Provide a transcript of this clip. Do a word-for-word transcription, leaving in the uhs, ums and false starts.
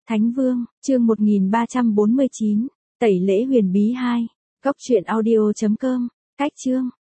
Thánh Vương, chương một nghìn ba trăm bốn mươi chín, Tẩy lễ huyền bí hai, Cốc truyện audio chấm com, cách chương,